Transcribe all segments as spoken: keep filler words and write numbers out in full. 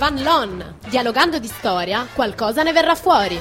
Fan Lon. Dialogando di storia, qualcosa ne verrà fuori.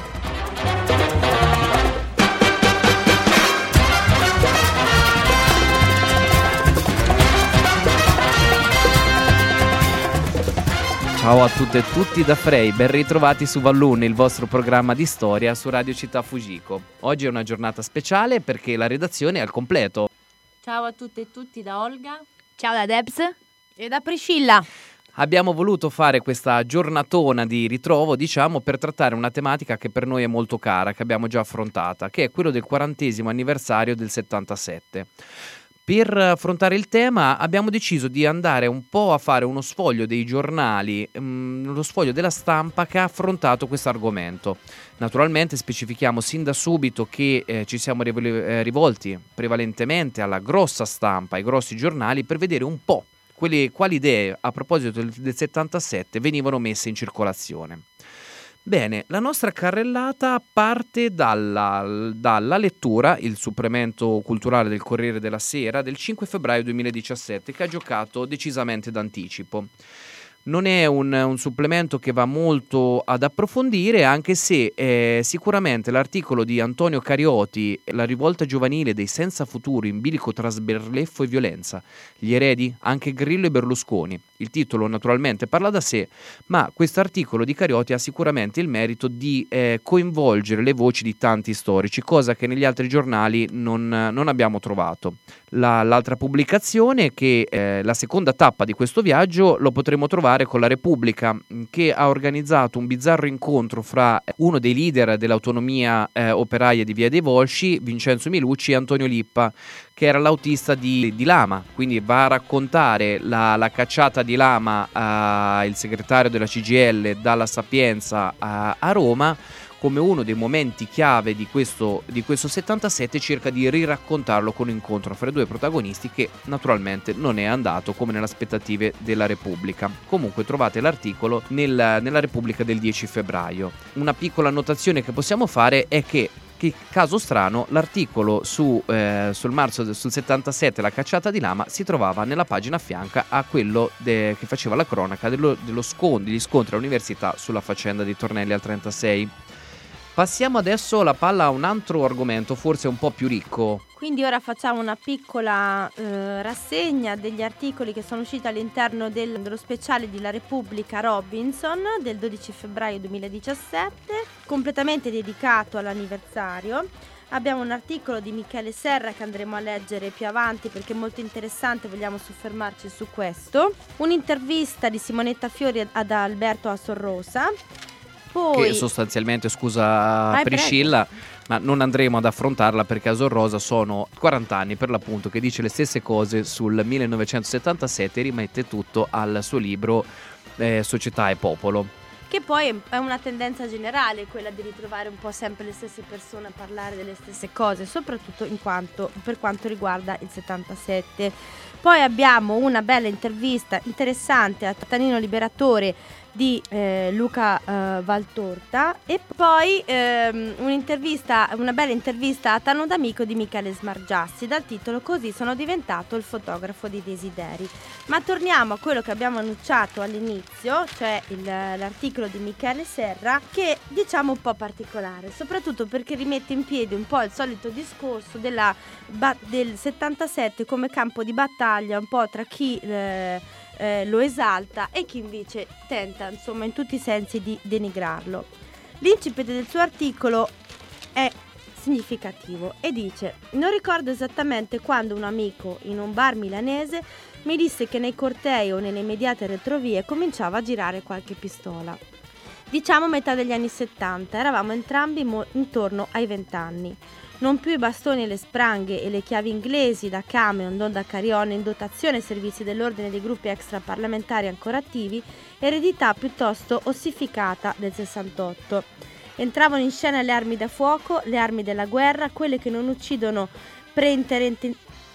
Ciao a tutte e tutti da Frey, ben ritrovati su Vallun, il vostro programma di storia su Radio Città Fujiko. Oggi è una giornata speciale perché la redazione è al completo. Ciao a tutte e tutti da Olga. Ciao da Debs e da Priscilla. Abbiamo voluto fare questa giornatona di ritrovo, diciamo, per trattare una tematica che per noi è molto cara, che abbiamo già affrontata, che è quello del quarantesimo anniversario del settantasette. Per affrontare il tema abbiamo deciso di andare un po' a fare uno sfoglio dei giornali, mh, lo sfoglio della stampa che ha affrontato questo argomento. Naturalmente specifichiamo sin da subito che eh, ci siamo rivol- eh, rivolti prevalentemente alla grossa stampa, ai grossi giornali, per vedere un po' quelli, quali idee a proposito del, del settantasette venivano messe in circolazione. Bene, la nostra carrellata parte dalla, dalla lettura, il supplemento culturale del Corriere della Sera, del cinque febbraio duemiladiciassette, che ha giocato decisamente d'anticipo. Non è un, un supplemento che va molto ad approfondire, anche se eh, sicuramente l'articolo di Antonio Carioti, la rivolta giovanile dei senza futuro in bilico tra sberleffo e violenza, gli eredi, anche Grillo e Berlusconi. Il titolo naturalmente parla da sé, ma questo articolo di Carioti ha sicuramente il merito di eh, coinvolgere le voci di tanti storici, cosa che negli altri giornali non, non abbiamo trovato. La, l'altra pubblicazione, che è la seconda tappa di questo viaggio, lo potremo trovare con la Repubblica, che ha organizzato un bizzarro incontro fra uno dei leader dell'autonomia eh, operaia di Via dei Volsci, Vincenzo Milucci, e Antonio Lippa, che era l'autista di, di Lama, quindi va a raccontare la, la cacciata di Lama, eh, il segretario della C G I L, dalla Sapienza a, a Roma, come uno dei momenti chiave di questo, di questo settantasette. Cerca di riraccontarlo con un incontro fra i due protagonisti che naturalmente non è andato come nelle aspettative della Repubblica. Comunque trovate l'articolo nel, nella Repubblica del dieci febbraio. Una piccola annotazione che possiamo fare è che Che caso strano, l'articolo su, eh, sul marzo sul settantasette, la cacciata di Lama, si trovava nella pagina a fianca a quello de, che faceva la cronaca dello, dello scontro, degli scontri all'università sulla faccenda di Tornelli al trentasei. Passiamo adesso la palla a un altro argomento, forse un po' più ricco. Quindi ora facciamo una piccola eh, rassegna degli articoli che sono usciti all'interno del, dello speciale di La Repubblica Robinson del dodici febbraio duemiladiciassette, completamente dedicato all'anniversario. Abbiamo un articolo di Michele Serra che andremo a leggere più avanti perché è molto interessante, vogliamo soffermarci su questo. Un'intervista di Simonetta Fiori ad Alberto Assorrosa. Poi... Che sostanzialmente, scusa Vai, Priscilla, prego. ma non andremo ad affrontarla perché Assorrosa sono quaranta anni per l'appunto che dice le stesse cose sul millenovecentosettantasette e rimette tutto al suo libro eh, Società e Popolo. Che poi è una tendenza generale quella di ritrovare un po' sempre le stesse persone a parlare delle stesse cose, soprattutto in quanto, per quanto riguarda il settantasette. Poi abbiamo una bella intervista interessante a Tanino Liberatore di eh, Luca eh, Valtorta, e poi ehm, un'intervista, una bella intervista a Tano D'Amico di Michele Smargiassi dal titolo Così sono diventato il fotografo di desideri. Ma torniamo a quello che abbiamo annunciato all'inizio, cioè il, l'articolo di Michele Serra, che diciamo un po' particolare, soprattutto perché rimette in piedi un po' il solito discorso della, ba- del settantasette come campo di battaglia, un po' tra chi eh, Eh, lo esalta e chi invece tenta, insomma, in tutti i sensi di denigrarlo. L'incipit del suo articolo è significativo e dice: non ricordo esattamente quando un amico in un bar milanese mi disse che nei cortei o nelle immediate retrovie cominciava a girare qualche pistola. Diciamo metà degli anni settanta, eravamo entrambi mo- intorno ai vent'anni. Non più i bastoni e le spranghe e le chiavi inglesi da Cameron, non da Carione, in dotazione ai servizi dell'ordine dei gruppi extraparlamentari ancora attivi, eredità piuttosto ossificata del sessantotto. Entravano in scena le armi da fuoco, le armi della guerra, quelle che non uccidono preinterenti...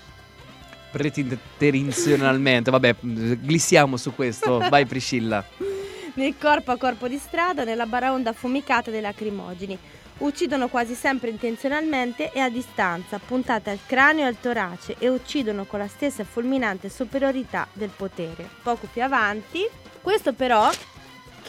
Preintenzionalmente, vabbè, glissiamo su questo, vai Priscilla. Nel corpo a corpo di strada, nella baraonda affumicata dei lacrimogeni. Uccidono quasi sempre intenzionalmente e a distanza, puntate al cranio e al torace, e uccidono con la stessa fulminante superiorità del potere. Poco più avanti, questo però,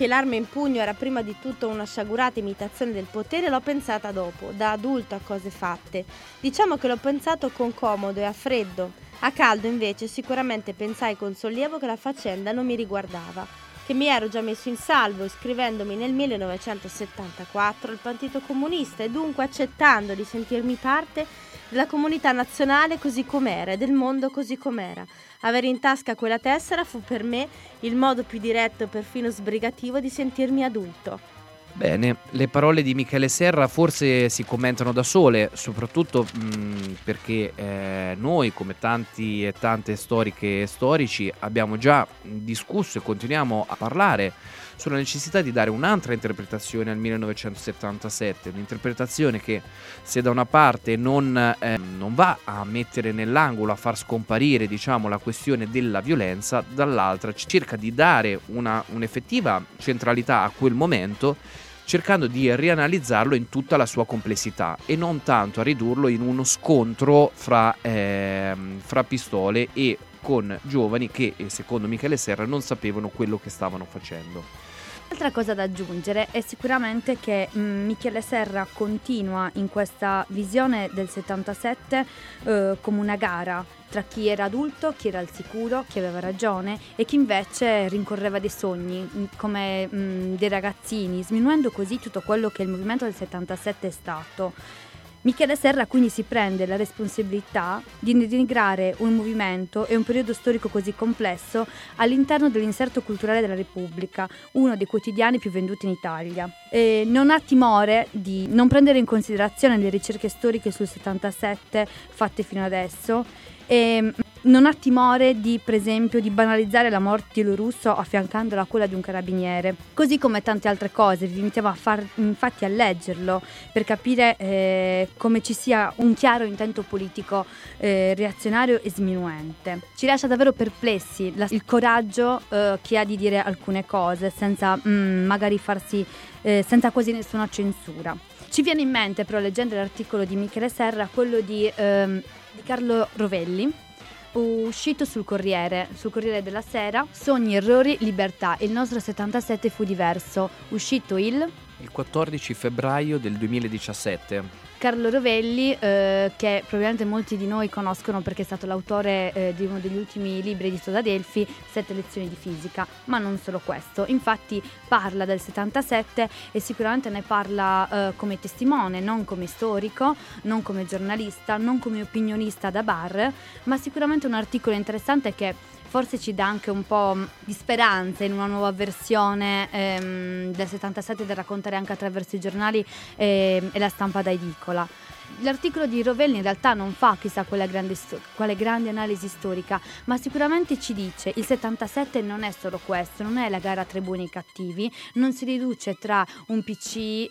che l'arma in pugno era prima di tutto una sciagurata imitazione del potere l'ho pensata dopo, da adulto a cose fatte. Diciamo che l'ho pensato con comodo e a freddo. A caldo invece sicuramente pensai con sollievo che la faccenda non mi riguardava, che mi ero già messo in salvo iscrivendomi nel millenovecentosettantaquattro al Partito Comunista e dunque accettando di sentirmi parte della comunità nazionale così com'era e del mondo così com'era. Avere in tasca quella tessera fu per me il modo più diretto e perfino sbrigativo di sentirmi adulto. Bene, le parole di Michele Serra forse si commentano da sole, soprattutto mh, perché eh, noi, come tanti e tante storiche e storici, abbiamo già discusso e continuiamo a parlare sulla necessità di dare un'altra interpretazione al millenovecentosettantasette, un'interpretazione che, se da una parte non, eh, non va a mettere nell'angolo, a far scomparire, diciamo, la questione della violenza, dall'altra cerca di dare una, un'effettiva centralità a quel momento, cercando di rianalizzarlo in tutta la sua complessità e non tanto a ridurlo in uno scontro fra, eh, fra pistole e con giovani che, secondo Michele Serra, non sapevano quello che stavano facendo. Altra cosa da aggiungere è sicuramente che mh, Michele Serra continua in questa visione del settantasette eh, come una gara tra chi era adulto, chi era al sicuro, chi aveva ragione e chi invece rincorreva dei sogni mh, come mh, dei ragazzini, sminuendo così tutto quello che il movimento del settantasette è stato. Michele Serra quindi si prende la responsabilità di denigrare un movimento e un periodo storico così complesso all'interno dell'inserto culturale della Repubblica, uno dei quotidiani più venduti in Italia. E non ha timore di non prendere in considerazione le ricerche storiche sul settantasette fatte fino adesso e non ha timore di, per esempio, di banalizzare la morte di Elio Russo affiancandola a quella di un carabiniere, così come tante altre cose. Vi invitiamo a far, infatti a leggerlo per capire eh, come ci sia un chiaro intento politico eh, reazionario e sminuente. Ci lascia davvero perplessi la, il coraggio eh, che ha di dire alcune cose senza mm, magari farsi eh, senza quasi nessuna censura. Ci viene in mente, però, leggendo l'articolo di Michele Serra, quello di, ehm, di Carlo Rovelli, uscito sul Corriere, sul Corriere della Sera, Sogni, errori, libertà. Il nostro settantasette fu diverso. Uscito il... il quattordici febbraio del duemiladiciassette. Carlo Rovelli, eh, che probabilmente molti di noi conoscono perché è stato l'autore eh, di uno degli ultimi libri edito da Delphi, Sette lezioni di fisica, ma non solo questo. Infatti parla del settantasette e sicuramente ne parla eh, come testimone, non come storico, non come giornalista, non come opinionista da bar, ma sicuramente un articolo interessante che forse ci dà anche un po' di speranza in una nuova versione ehm, del settantasette da raccontare anche attraverso i giornali ehm, e la stampa da edicola. L'articolo di Rovelli in realtà non fa chissà quella grande, quale grande analisi storica, ma sicuramente ci dice il settantasette non è solo questo, non è la gara tra i buoni e i cattivi, non si riduce tra un P C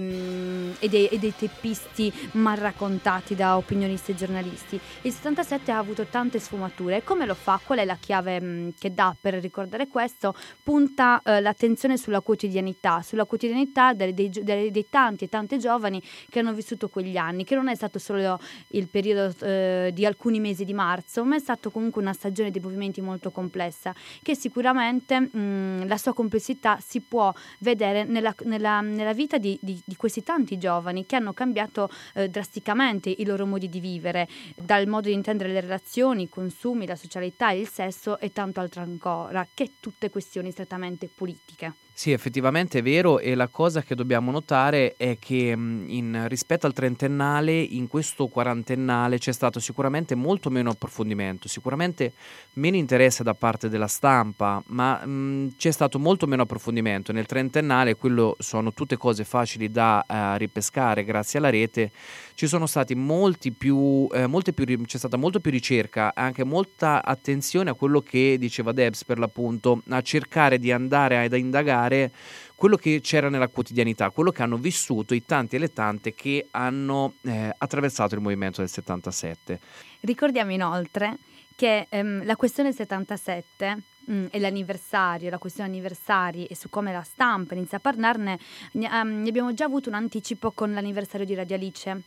ehm, e, dei, e dei teppisti mal raccontati da opinionisti e giornalisti. Il settantasette ha avuto tante sfumature. Come lo fa? Qual è la chiave mh, che dà per ricordare questo? Punta eh, l'attenzione sulla quotidianità, sulla quotidianità dei, dei, dei, dei tanti e tante giovani che hanno vissuto quegli anni, che non è stato solo il periodo eh, di alcuni mesi di marzo, ma è stato comunque una stagione dei movimenti molto complessa, che sicuramente mh, la sua complessità si può vedere nella, nella, nella vita di, di, di questi tanti giovani che hanno cambiato eh, drasticamente i loro modi di vivere, dal modo di intendere le relazioni, i consumi, la socialità, il sesso e tanto altro ancora, che tutte questioni strettamente politiche. Sì, effettivamente è vero, e la cosa che dobbiamo notare è che mh, in, rispetto al trentennale, in questo quarantennale c'è stato sicuramente molto meno approfondimento, sicuramente meno interesse da parte della stampa, ma mh, c'è stato molto meno approfondimento. Nel trentennale, quello sono tutte cose facili da uh, ripescare grazie alla rete, ci sono stati molti più, eh, molte più, c'è stata molto più ricerca, anche molta attenzione a quello che diceva Debs, per l'appunto, a cercare di andare ad indagare quello che c'era nella quotidianità, quello che hanno vissuto i tanti e le tante che hanno eh, attraversato il movimento del settantasette. Ricordiamo inoltre che ehm, la questione settantasette mh, e l'anniversario, la questione anniversari e su come la stampa inizia a parlarne, ne, um, ne abbiamo già avuto un anticipo con l'anniversario di Radio Alice.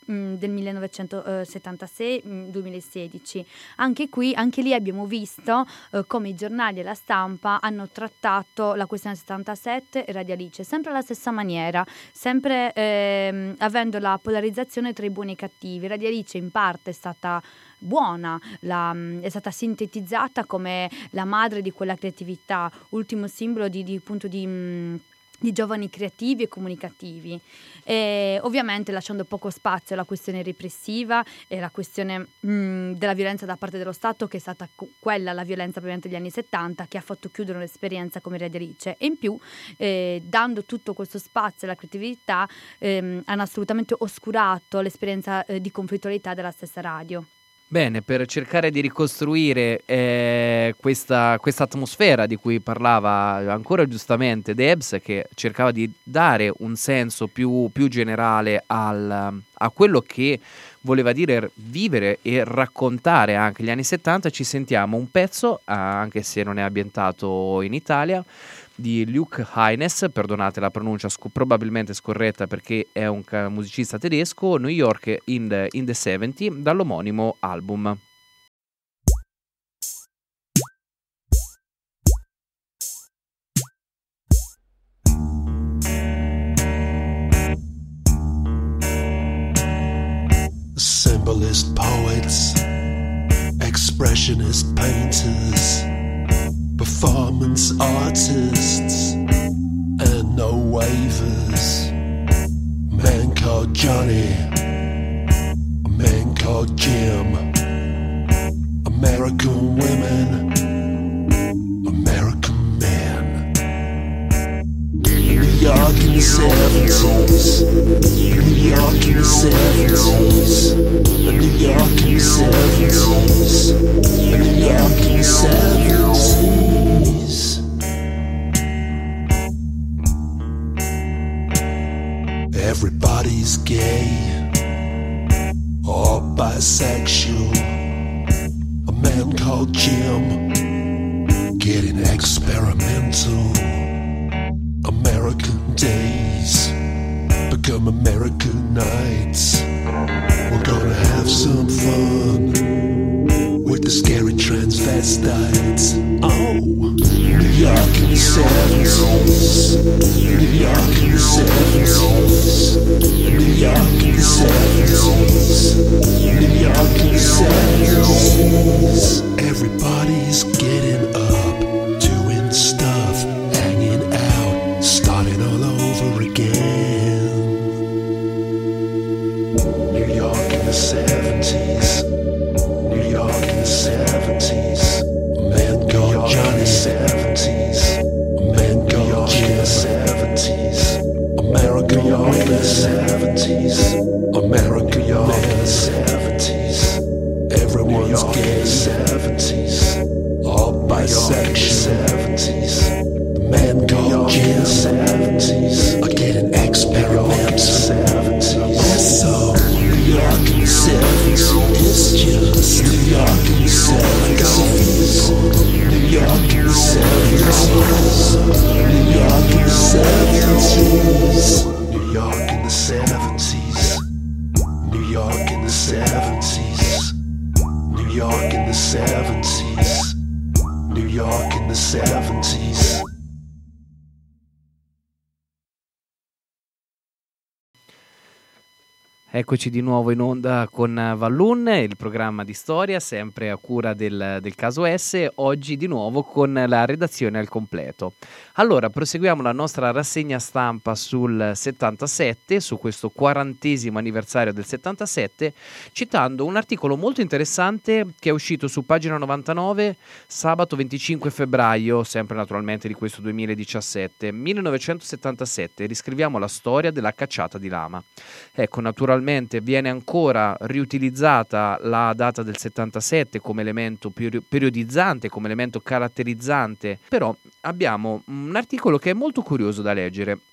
mh, del millenovecentosettantasei duemilasedici. Anche qui, anche lì abbiamo visto eh, come i giornali e la stampa hanno trattato la questione settantasette e Radio Alice, sempre alla stessa maniera, sempre ehm, avendo la polarizzazione tra i buoni e i cattivi. Radio Alice in parte è stata buona, la, è stata sintetizzata come la madre di quella creatività, ultimo simbolo di, di appunto di, mh, di giovani creativi e comunicativi, e ovviamente lasciando poco spazio alla questione repressiva e la questione mh, della violenza da parte dello Stato, che è stata co- quella, la violenza ovviamente degli anni settanta, che ha fatto chiudere un'esperienza come Radio Alice, e in più eh, dando tutto questo spazio alla creatività ehm, hanno assolutamente oscurato l'esperienza eh, di conflittualità della stessa radio. Bene, per cercare di ricostruire eh, questa questa atmosfera di cui parlava ancora giustamente Debs, che cercava di dare un senso più, più generale al, a quello che voleva dire vivere e raccontare anche gli anni settanta, ci sentiamo un pezzo, anche se non è ambientato in Italia, di Luke Hines, perdonate la pronuncia sc- probabilmente scorretta perché è un ca- musicista tedesco, New York in the, in the seventies, dall'omonimo album. Symbolist poets, expressionist painters, performance artists, and no waivers. Man called Johnny, a man called Jim, American women, American men. New York in the seventies, New York in the seventies, New York in the seventies, New York in the seventies. Everybody's gay or bisexual. A man called Jim, getting experimental. American days become American nights. We're gonna have some fun with the scary transvestites. Oh, New York in the seventies, New York in the seventies, New York in the seventies, New York in the seventies. Everybody's getting up, doing stuff, hanging out, starting all over again. New York in the seventies, New York in the seventies, a man called Johnny seventies, a man called Jim seventies, America York in the seventies, America York in the seventies, everyone's gay seventies, all bisexual seventies, the man called Jim seventies, are getting experimental seventies. So New York in the seventies, it's just New York in the seventies, New York in the seventies, New York in the seventies, New York in the seventies, New York in the seventies, New York in the seventies, New York in the seventies. Eccoci di nuovo in onda con Vallun, il programma di storia, sempre a cura del, del caso S, oggi di nuovo con la redazione al completo. Allora, proseguiamo la nostra rassegna stampa sul settantasette, su questo quarantesimo anniversario del settantasette, citando un articolo molto interessante che è uscito su pagina novantanove sabato venticinque febbraio, sempre naturalmente di questo duemiladiciassette, millenovecentosettantasette, riscriviamo la storia della cacciata di lama. Ecco, naturalmente viene ancora riutilizzata la data del settantasette come elemento periodizzante, come elemento caratterizzante, però abbiamo un articolo che è molto curioso da leggere.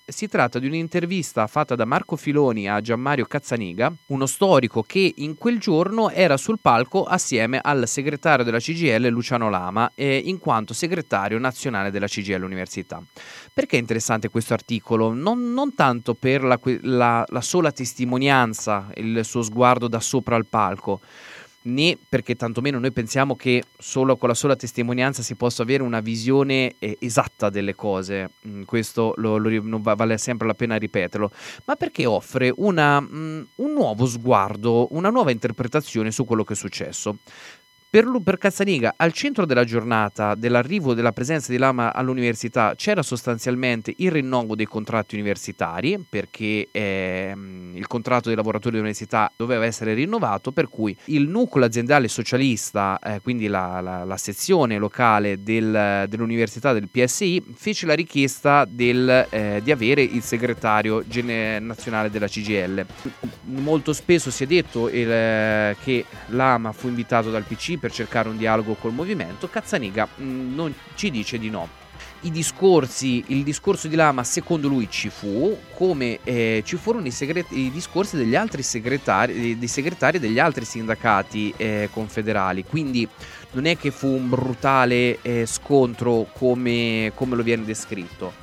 si tratta di un'intervista fatta da Marco Filoni a Gianmario Cazzaniga, uno storico che in quel giorno era sul palco assieme al segretario della C G I L Luciano Lama, eh, in quanto segretario nazionale della C G I L Università. Perché è interessante questo articolo? Non, non tanto per la, la, la sola testimonianza, il suo sguardo da sopra al palco, né perché tantomeno noi pensiamo che solo con la sola testimonianza si possa avere una visione eh, esatta delle cose. Mm, questo lo, lo, non va, vale sempre la pena ripeterlo, ma perché offre una, mm, un nuovo sguardo, una nuova interpretazione su quello che è successo. Per, per Cazzaniga, al centro della giornata dell'arrivo della presenza di Lama all'università c'era sostanzialmente il rinnovo dei contratti universitari, perché eh, il contratto dei lavoratori dell'università doveva essere rinnovato, per cui il nucleo aziendale socialista, eh, quindi la, la, la sezione locale del, dell'università del P S I, fece la richiesta del, eh, di avere il segretario gene- nazionale della C G I L. Molto spesso si è detto il, eh, che Lama fu invitato dal P C per cercare un dialogo col movimento. Cazzaniga mh, non ci dice di no. I discorsi, il discorso di Lama secondo lui ci fu, come eh, ci furono i, segret- i discorsi degli altri segretari, dei segretari degli altri sindacati eh, confederali, quindi non è che fu un brutale eh, scontro come, come lo viene descritto.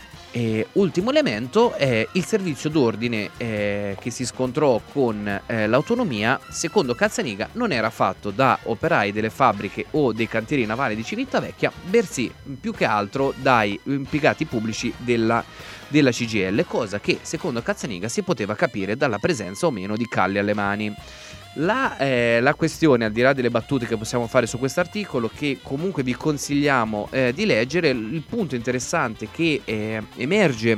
E ultimo elemento è il servizio d'ordine eh, che si scontrò con eh, l'autonomia. Secondo Cazzaniga non era fatto da operai delle fabbriche o dei cantieri navali di Civitavecchia, bensì più che altro dai impiegati pubblici della, della C G I L, cosa che secondo Cazzaniga si poteva capire dalla presenza o meno di calli alle mani. La, eh, la questione, al di là delle battute che possiamo fare su questo articolo, che comunque vi consigliamo eh, di leggere, il punto interessante che eh, emerge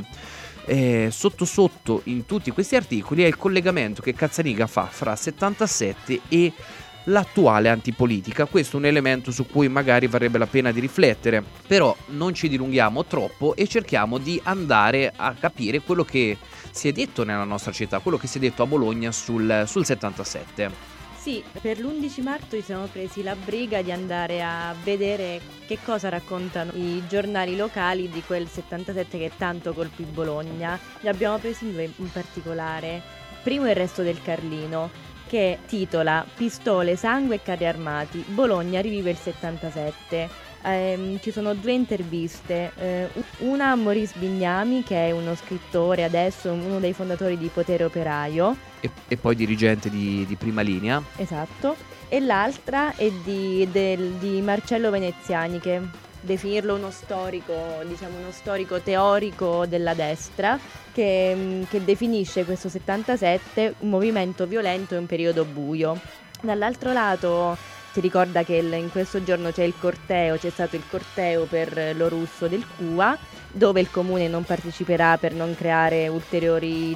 eh, sotto sotto in tutti questi articoli è il collegamento che Cazzaniga fa fra settantasette e l'attuale antipolitica. Questo è un elemento su cui magari varrebbe la pena di riflettere, però non ci dilunghiamo troppo e cerchiamo di andare a capire quello che si è detto nella nostra città, quello che si è detto a Bologna sul, sul settantasette. Sì, per l'undici marzo ci siamo presi la briga di andare a vedere che cosa raccontano i giornali locali di quel settantasette che tanto colpì Bologna. Li abbiamo presi due in particolare. Primo Il Resto del Carlino, che titola Pistole, sangue e carri armati, Bologna rivive il settantasette. Eh, ci sono due interviste, eh, una a Maurice Bignami, che è uno scrittore adesso, uno dei fondatori di Potere Operaio e, e poi dirigente di, di Prima Linea, esatto, e l'altra è di, del, di Marcello Veneziani, che definirlo uno storico, diciamo uno storico teorico della destra, che, che definisce questo settantasette un movimento violento e un periodo buio. Dall'altro lato si ricorda che il, in questo giorno c'è il corteo, c'è stato il corteo per lo russo del C U A, dove il comune non parteciperà per non creare ulteriori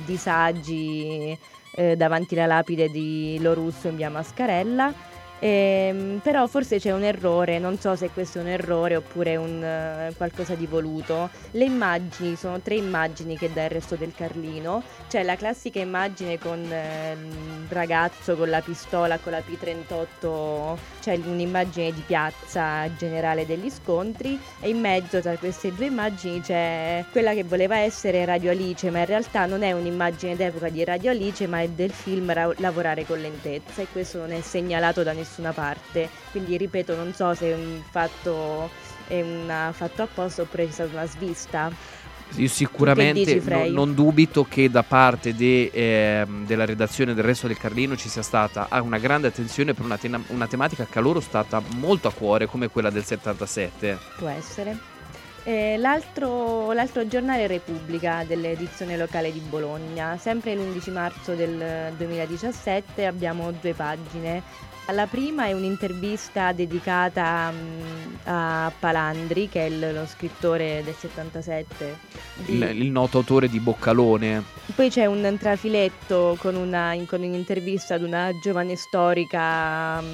disagi eh, davanti alla lapide di Lo Russo in via Mascarella. Eh, però forse c'è un errore, non so se questo è un errore oppure un uh, qualcosa di voluto. Le immagini sono tre immagini che dà Il Resto del Carlino. C'è la classica immagine con eh, il ragazzo con la pistola, con la P trentotto, c'è un'immagine di piazza generale degli scontri, e in mezzo tra queste due immagini c'è quella che voleva essere Radio Alice, ma in realtà non è un'immagine d'epoca di Radio Alice, ma è del film Ra- Lavorare con lentezza, e questo non è segnalato da nessuna parte. Quindi ripeto, non so se è un fatto, è un fatto apposta oppure c'è stata una svista. Io sicuramente dici, no, non dubito che da parte de, eh, della redazione del Resto del Carlino ci sia stata una grande attenzione per una, te- una tematica che a loro è stata molto a cuore, come quella del settantasette. Può essere. Eh, l'altro, l'altro giornale Repubblica dell'edizione locale di Bologna, sempre l'undici marzo del duemiladiciassette, abbiamo due pagine. La prima è un'intervista dedicata um, a Palandri, che è il, lo scrittore del settantasette. Di... Il, il noto autore di Boccalone. Poi c'è un trafiletto con, una, con un'intervista ad una giovane storica um,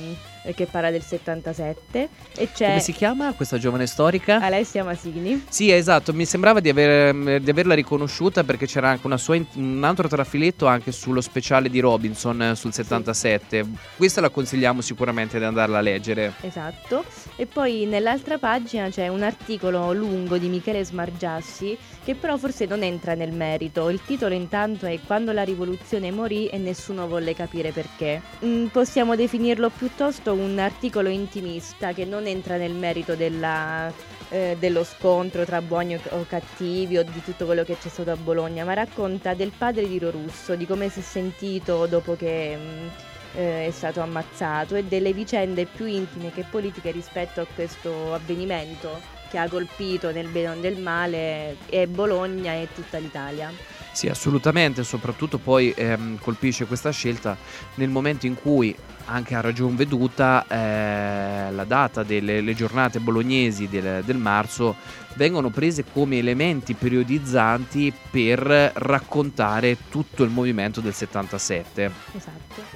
eh, che parla del settantasette, e c'è Come si chiama questa giovane storica? Alessia Masigni. Sì, esatto, mi sembrava di, aver, di averla riconosciuta perché c'era anche una sua, un altro trafiletto anche sullo speciale di Robinson eh, sul settantasette. Questa la consigliamo sicuramente di andarla a leggere. Esatto, e poi nell'altra pagina c'è un articolo lungo di Michele Smargiassi che però forse non entra nel merito. Il titolo intanto è Quando la rivoluzione morì e nessuno volle capire perché. Mm, possiamo definirlo piuttosto un articolo intimista che non entra nel merito della, eh, dello scontro tra buoni o cattivi o di tutto quello che c'è stato a Bologna, ma racconta del padre di Lorusso, di come si è sentito dopo che mm, eh, è stato ammazzato e delle vicende più intime che politiche rispetto a questo avvenimento che ha colpito nel bene o nel male e Bologna e tutta l'Italia. Sì, assolutamente, soprattutto poi ehm, colpisce questa scelta nel momento in cui, anche a ragion veduta, eh, la data delle le giornate bolognesi del, del marzo vengono prese come elementi periodizzanti per raccontare tutto il movimento del settantasette. Esatto.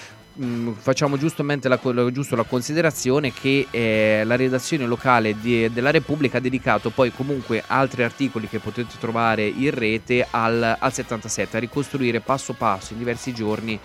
Mm, facciamo giustamente la, giusto la considerazione che eh, la redazione locale di, della Repubblica ha dedicato poi comunque altri articoli che potete trovare in rete al, al settantasette, a ricostruire passo passo in diversi giorni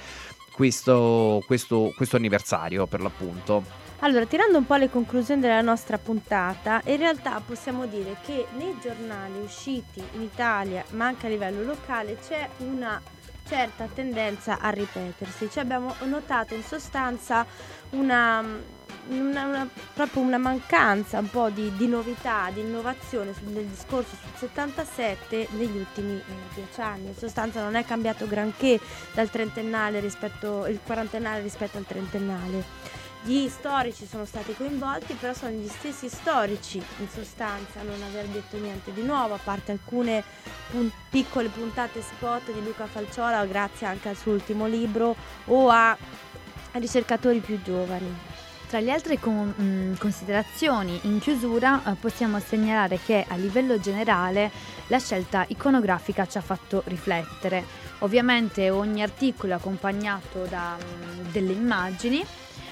questo, questo, questo anniversario per l'appunto. Allora, tirando un po' le conclusioni della nostra puntata, in realtà possiamo dire che nei giornali usciti in Italia, ma anche a livello locale, c'è una certa tendenza a ripetersi. Cioè abbiamo notato in sostanza una, una, una proprio una mancanza un po' di, di novità, di innovazione nel discorso sul settantasette negli ultimi eh, dieci anni. In sostanza non è cambiato granché dal trentennale rispetto il quarantennale rispetto al trentennale. Gli storici sono stati coinvolti, però sono gli stessi storici in sostanza a non aver detto niente di nuovo, a parte alcune pun- piccole puntate spot di Luca Falciola, grazie anche al suo ultimo libro, o a, a ricercatori più giovani. Tra le altre con, mh, considerazioni in chiusura eh, possiamo segnalare che a livello generale la scelta iconografica ci ha fatto riflettere. Ovviamente ogni articolo è accompagnato da mh, delle immagini.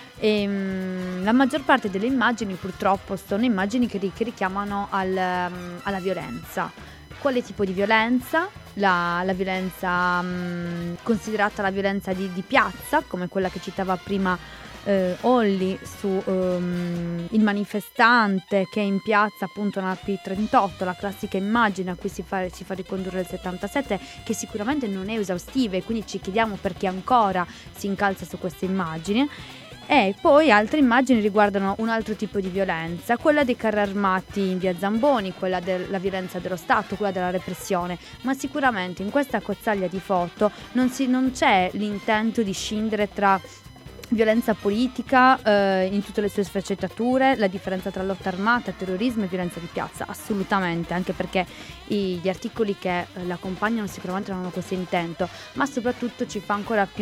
E, mh, la maggior parte delle immagini purtroppo sono immagini che, ri- che richiamano al, um, alla violenza. Quale tipo di violenza? La, la violenza mh, considerata la violenza di, di piazza, come quella che citava prima eh, Olli su um, il manifestante che è in piazza appunto nella P trentotto, la classica immagine a cui si fa, si fa ricondurre il settantasette, che sicuramente non è esaustiva e quindi ci chiediamo perché ancora si incalza su queste immagini. E poi altre immagini riguardano un altro tipo di violenza, quella dei carri armati in via Zamboni, quella della violenza dello Stato, quella della repressione, ma sicuramente in questa accozzaglia di foto non, si, non c'è l'intento di scindere tra violenza politica eh, in tutte le sue sfaccettature, la differenza tra lotta armata, terrorismo e violenza di piazza, assolutamente, anche perché i, gli articoli che eh, l'accompagnano sicuramente non hanno questo intento, ma soprattutto ci fa ancora più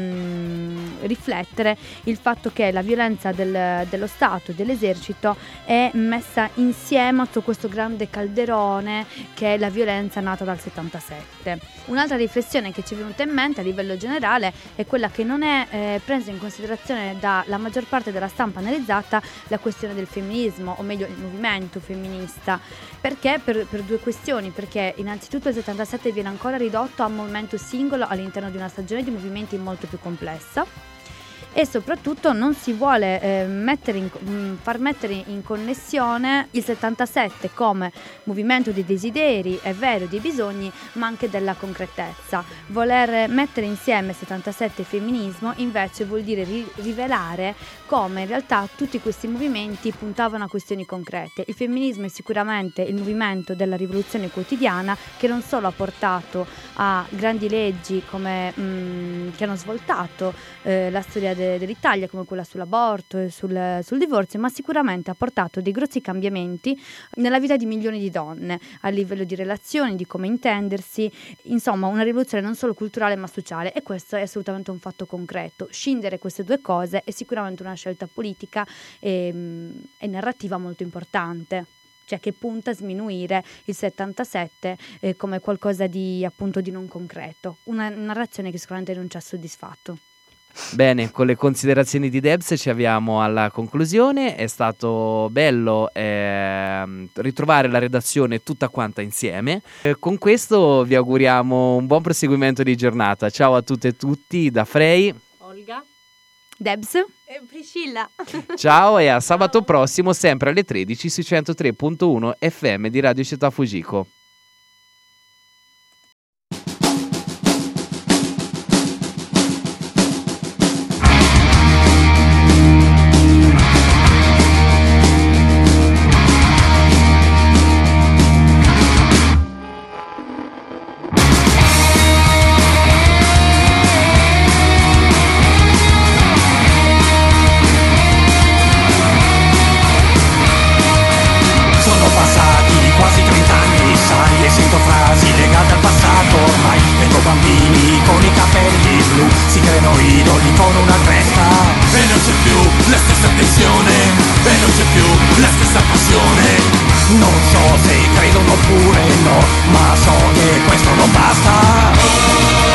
mh, riflettere il fatto che la violenza del, dello Stato e dell'esercito è messa insieme sotto questo grande calderone che è la violenza nata dal settantasette. Un'altra riflessione che ci è venuta in mente a livello generale è quella che non è eh, presa in considerazione dalla maggior parte della stampa analizzata, la questione del femminismo, o meglio il movimento femminista. Perché? Per, per due questioni, perché innanzitutto il settantasette viene ancora ridotto a un movimento singolo all'interno di una stagione di movimenti molto più complessa, e soprattutto non si vuole eh, mettere in, mh, far mettere in connessione il settantasette come movimento dei desideri, è vero, dei bisogni, ma anche della concretezza. Voler mettere insieme settantasette e femminismo invece vuol dire ri- rivelare come in realtà tutti questi movimenti puntavano a questioni concrete. Il femminismo è sicuramente il movimento della rivoluzione quotidiana, che non solo ha portato a grandi leggi come, mh, che hanno svoltato eh, la storia de- dell'Italia, come quella sull'aborto e sul, sul divorzio, ma sicuramente ha portato dei grossi cambiamenti nella vita di milioni di donne, a livello di relazioni, di come intendersi, insomma una rivoluzione non solo culturale ma sociale, e questo è assolutamente un fatto concreto. Scindere queste due cose è sicuramente una scelta politica e, e narrativa molto importante, cioè che punta a sminuire il settantasette eh, come qualcosa di appunto di non concreto, una narrazione che sicuramente non ci ha soddisfatto. Bene, con le considerazioni di Debs ci avviamo alla conclusione. È stato bello eh, ritrovare la redazione tutta quanta insieme. Eh, con questo vi auguriamo un buon proseguimento di giornata. Ciao a tutte e tutti da Frey, Olga, Debs e Priscilla. ciao e a sabato prossimo sempre alle tredici su centotré virgola uno F M di Radio Città Fujiko. Non so se credono oppure no, ma so che questo non basta.